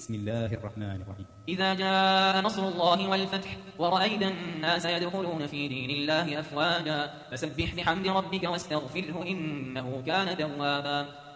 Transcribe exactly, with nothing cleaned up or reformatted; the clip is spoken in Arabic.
بسم الله الرحمن الرحيم. إذا جاء نصر الله والفتح ورأيت الناس يدخلون في دين الله أفواجا فسبح بحمد ربك واستغفره إنه كان توابا.